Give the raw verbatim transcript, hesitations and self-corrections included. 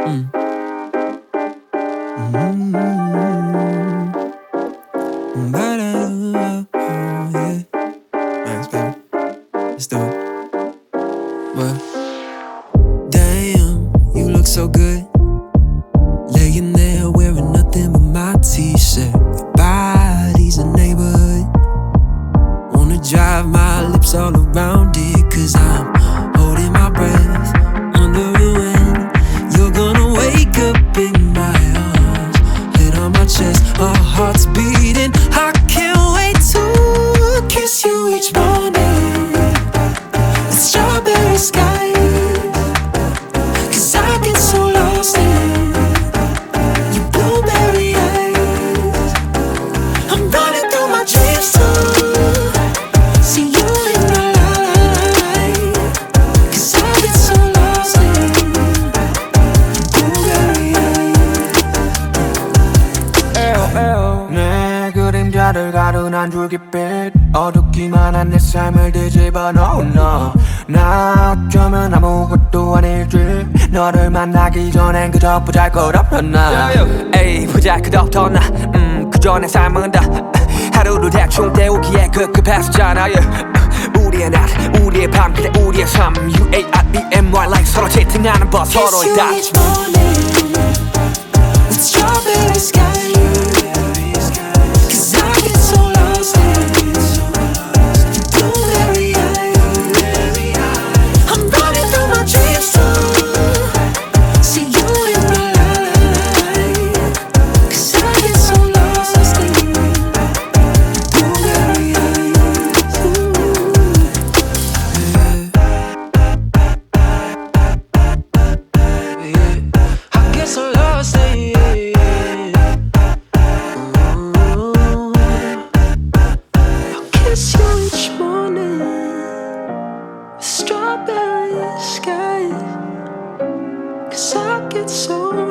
Mm. Mm-hmm. Ba-da-da-da-da, yeah. Thanks, baby. Let's do it. What? Damn, you look so good. Laying there wearing nothing but my t-shirt. Your body's a neighborhood. Wanna drive my lips all around it, cause I'm holding my breath, wondering you're gonna wake up in my arms, head on my chest, our hearts beating. I can't wait to kiss you each morning. The strawberry sky, cause I get so lost in your blueberry eyes. I'm running through my dreams too. See you in my life, cause I get so lost in your blueberry eyes. 내 그림자를 가둔 한 줄깃빛, 어둡기만 한 내 삶을 뒤집어 놓은 너. 나 어쩌면 아무것도 아닐지. 너를 만나기 전엔 그저 보잘것없던 나. 에이 보잘것없던 나. 음, 그저 내 삶은 다 하루를 대충 때우기에 급급했었잖아. yeah. 우리의 낮, 우리의 밤, 그래 우리의 삶. You A I B M Y like 서로 채팅하는 법, 서로의 다. Kiss you each morning with strawberry sky, cause I get so lost in your blueberry eyes. I'm running through my dreams too. See you in my life, cause I get so lost in your blueberry eyes. I get so lost in it. I'll kiss you each morning, strawberry skies, cause I get so